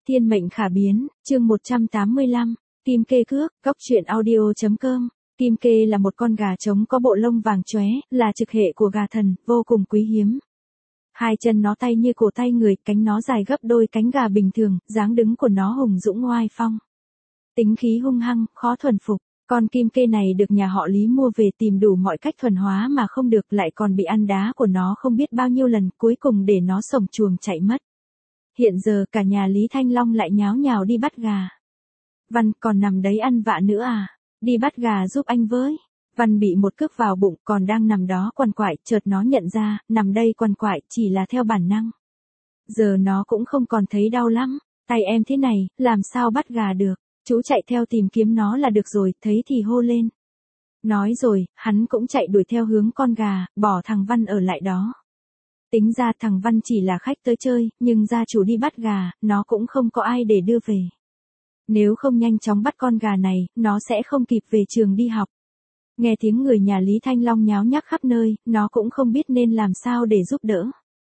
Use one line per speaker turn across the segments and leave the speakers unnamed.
Thiên mệnh khả biến, chương 185, Kim Kê cước, góc truyện audio.com. Kim Kê là một con gà trống có bộ lông vàng chóe, là trực hệ của gà thần, vô cùng quý hiếm. Hai chân nó tay như cổ tay người, cánh nó dài gấp đôi cánh gà bình thường, dáng đứng của nó hùng dũng oai phong. Tính khí hung hăng, khó thuần phục. Con Kim Kê này được nhà họ Lý mua về tìm đủ mọi cách thuần hóa mà không được, lại còn bị ăn đá của nó không biết bao nhiêu lần, cuối cùng để nó sổng chuồng chạy mất. Hiện giờ cả nhà Lý Thanh Long lại nháo nhào đi bắt gà. Văn còn nằm đấy ăn vạ nữa à? Đi bắt gà giúp anh với. Văn bị một cước vào bụng, còn đang nằm đó quằn quại, chợt nó nhận ra, nằm đây quằn quại chỉ là theo bản năng. Giờ nó cũng không còn thấy đau lắm. Tay em thế này, làm sao bắt gà được? Chú chạy theo tìm kiếm nó là được rồi, thấy thì hô lên. Nói rồi, hắn cũng chạy đuổi theo hướng con gà, bỏ thằng Văn ở lại đó. Tính ra thằng Văn chỉ là khách tới chơi, nhưng gia chủ đi bắt gà, nó cũng không có ai để đưa về. Nếu không nhanh chóng bắt con gà này, nó sẽ không kịp về trường đi học. Nghe tiếng người nhà Lý Thanh Long nháo nhác khắp nơi, nó cũng không biết nên làm sao để giúp đỡ.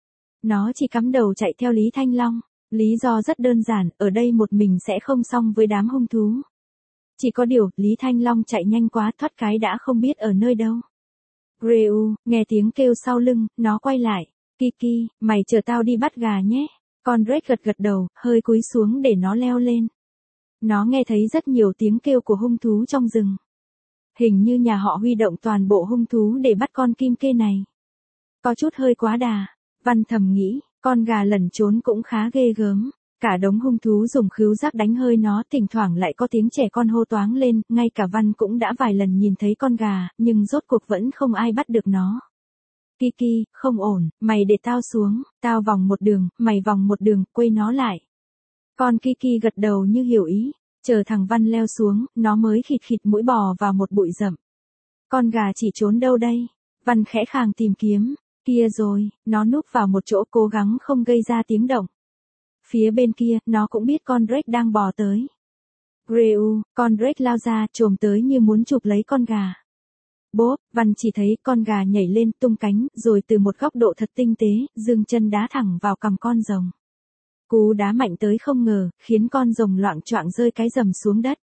Nó chỉ cắm đầu chạy theo Lý Thanh Long. Lý do rất đơn giản, ở đây một mình sẽ không xong với đám hung thú. Chỉ có điều, Lý Thanh Long chạy nhanh quá, thoát cái đã không biết ở nơi đâu. Reu, nghe tiếng kêu sau lưng, nó quay lại. Kiki, mày chờ tao đi bắt gà nhé. Con Drake gật gật đầu, hơi cúi xuống để nó leo lên. Nó nghe thấy rất nhiều tiếng kêu của hung thú trong rừng. Hình như nhà họ huy động toàn bộ hung thú để bắt con Kim Kê này. Có chút hơi quá đà. Văn thầm nghĩ, con gà lẩn trốn cũng khá ghê gớm. Cả đống hung thú dùng khứu giác đánh hơi nó, thỉnh thoảng lại có tiếng trẻ con hô toáng lên, ngay cả Văn cũng đã vài lần nhìn thấy con gà, nhưng rốt cuộc vẫn không ai bắt được nó. Kiki, không ổn, mày để tao xuống, tao vòng một đường, mày vòng một đường, quay nó lại. Con Kiki gật đầu như hiểu ý, chờ thằng Văn leo xuống, nó mới khịt khịt mũi bò vào một bụi rậm. Con gà chỉ trốn đâu đây? Văn khẽ khàng tìm kiếm, kia rồi, nó núp vào một chỗ cố gắng không gây ra tiếng động. Phía bên kia, nó cũng biết con Drake đang bò tới. Reu, con Drake lao ra, chồm tới như muốn chụp lấy con gà. Bốp, Văn chỉ thấy con gà nhảy lên tung cánh, rồi từ một góc độ thật tinh tế, giương chân đá thẳng vào cằm con rồng. Cú đá mạnh tới không ngờ, khiến con rồng loạng choạng rơi cái rầm xuống đất.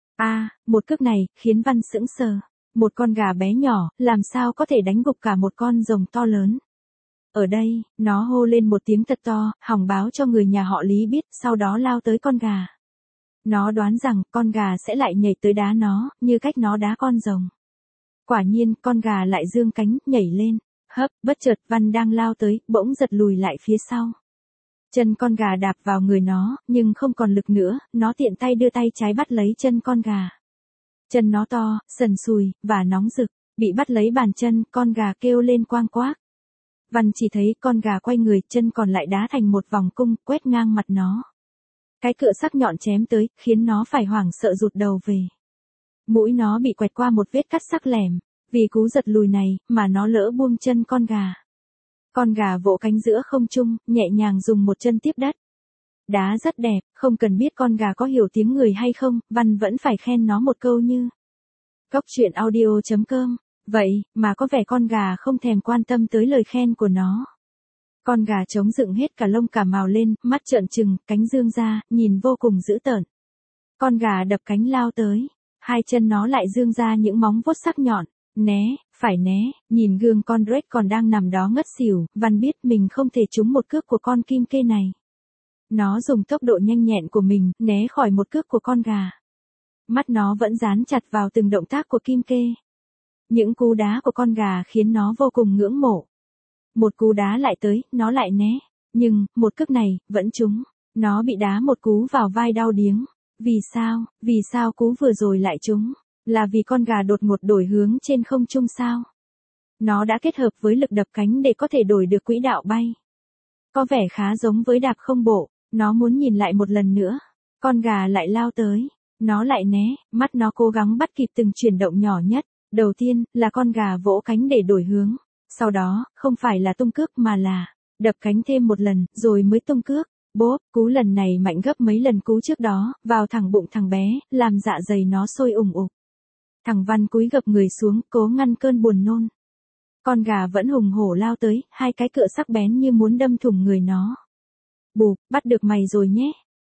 Một cước này, khiến Văn sững sờ. Một con gà bé nhỏ, làm sao có thể đánh gục cả một con rồng to lớn. Ở đây, nó hô lên một tiếng thật to, hòng báo cho người nhà họ Lý biết, sau đó lao tới con gà. Nó đoán rằng, con gà sẽ lại nhảy tới đá nó, như cách nó đá con rồng. Quả nhiên, con gà lại giương cánh, nhảy lên. Hấp, bất chợt, Văn đang lao tới, bỗng giật lùi lại phía sau. Chân con gà đạp vào người nó, nhưng không còn lực nữa, nó tiện tay đưa tay trái bắt lấy chân con gà. Chân nó to, sần sùi, và nóng rực, bị bắt lấy bàn chân, con gà kêu lên quang quác. Văn chỉ thấy con gà quay người, chân còn lại đá thành một vòng cung, quét ngang mặt nó. Cái cựa sắc nhọn chém tới, khiến nó phải hoảng sợ rụt đầu về. Mũi nó bị quẹt qua một vết cắt sắc lẻm, vì cú giật lùi này, mà nó lỡ buông chân con gà. Con gà vỗ cánh giữa không trung, nhẹ nhàng dùng một chân tiếp đất. Đá rất đẹp, không cần biết con gà có hiểu tiếng người hay không, Văn vẫn phải khen nó một câu như. Góc truyện audio.com. Vậy, mà có vẻ con gà không thèm quan tâm tới lời khen của nó. Con gà trống dựng hết cả lông cả mào lên, mắt trợn trừng, cánh dương ra, nhìn vô cùng dữ tợn. Con gà đập cánh lao tới. Hai chân nó lại dương ra những móng vuốt sắc nhọn. Né, phải né, nhìn gương con Drake còn đang nằm đó ngất xỉu, Văn biết mình không thể trúng một cước của con Kim Kê này. Nó dùng tốc độ nhanh nhẹn của mình, né khỏi một cước của con gà. Mắt nó vẫn dán chặt vào từng động tác của Kim Kê. Những cú đá của con gà khiến nó vô cùng ngưỡng mộ. Một cú đá lại tới, nó lại né. Nhưng, một cước này, vẫn trúng. Nó bị đá một cú vào vai đau điếng. Vì sao cú vừa rồi lại trúng? Là vì con gà đột ngột đổi hướng trên không trung sao? Nó đã kết hợp với lực đập cánh để có thể đổi được quỹ đạo bay. Có vẻ khá giống với đạp không bộ, nó muốn nhìn lại một lần nữa. Con gà lại lao tới, nó lại né, mắt nó cố gắng bắt kịp từng chuyển động nhỏ nhất. Đầu tiên, là con gà vỗ cánh để đổi hướng. Sau đó, không phải là tung cước mà là đập cánh thêm một lần, rồi mới tung cước. Bốp, cú lần này mạnh gấp mấy lần cú trước đó, vào thẳng bụng thằng bé, làm dạ dày nó sôi ủng ục. Thằng Văn cúi gập người xuống, cố ngăn cơn buồn nôn. Con gà vẫn hùng hổ lao tới, hai cái cựa sắc bén như muốn đâm thủng người nó. Bụp, bắt được mày rồi nhé.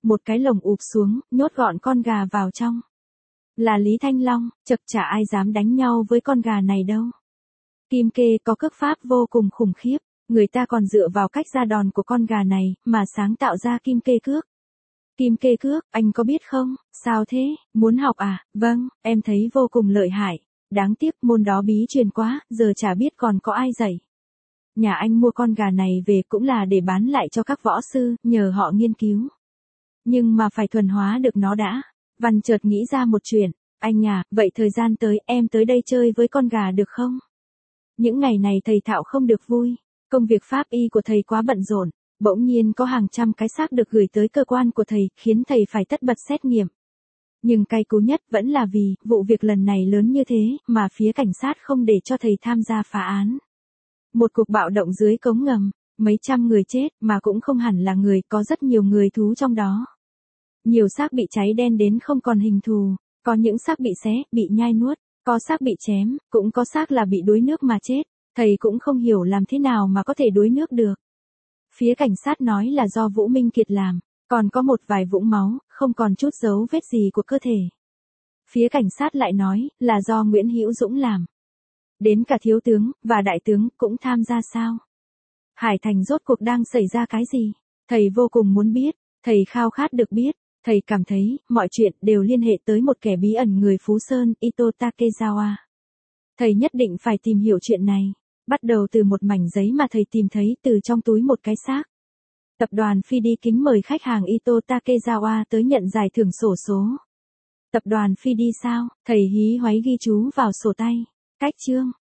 một cái lồng ụp xuống, nhốt gọn con gà vào trong. Là Lý Thanh Long, chật chả ai dám đánh nhau với con gà này đâu. Kim Kê có cước pháp vô cùng khủng khiếp, người ta còn dựa vào cách ra đòn của con gà này mà sáng tạo ra Kim Kê cước. Kim Kê cước, anh có biết không? Sao thế? Muốn học à? Vâng, em thấy vô cùng lợi hại. Đáng tiếc môn đó bí truyền quá, giờ chả biết còn có ai dạy. Nhà anh mua con gà này về cũng là để bán lại cho các võ sư, nhờ họ nghiên cứu. Nhưng mà phải thuần hóa được nó đã. Văn chợt nghĩ ra một chuyện, anh à, vậy thời gian tới em tới đây chơi với con gà được không? Những ngày này thầy thạo không được vui, công việc pháp y của thầy quá bận rộn, bỗng nhiên có hàng trăm cái xác được gửi tới cơ quan của thầy, khiến thầy phải tất bật xét nghiệm. Nhưng cay cú nhất vẫn là vì, vụ việc lần này lớn như thế, mà phía cảnh sát không để cho thầy tham gia phá án. Một cuộc bạo động dưới cống ngầm, mấy trăm người chết, mà cũng không hẳn là người, có rất nhiều người thú trong đó. Nhiều xác bị cháy đen đến không còn hình thù, có những xác bị xé, bị nhai nuốt, có xác bị chém, cũng có xác là bị đuối nước mà chết, thầy cũng không hiểu làm thế nào mà có thể đuối nước được. Phía cảnh sát nói là do Vũ Minh Kiệt làm, còn có một vài vũng máu, không còn chút dấu vết gì của cơ thể. Phía cảnh sát lại nói là do Nguyễn Hữu Dũng làm. Đến cả thiếu tướng và đại tướng cũng tham gia sao? Hải Thành rốt cuộc đang xảy ra cái gì? Thầy vô cùng muốn biết, thầy khao khát được biết, thầy cảm thấy mọi chuyện đều liên hệ tới một kẻ bí ẩn người Phú Sơn, Ito Takezawa. Thầy nhất định phải tìm hiểu chuyện này, bắt đầu từ một mảnh giấy mà thầy tìm thấy từ trong túi một cái xác. Tập đoàn Phi đi kính mời khách hàng Ito Takezawa tới nhận giải thưởng xổ số. Tập đoàn Phi đi sao? Thầy hí hoáy ghi chú vào sổ tay. Cách chương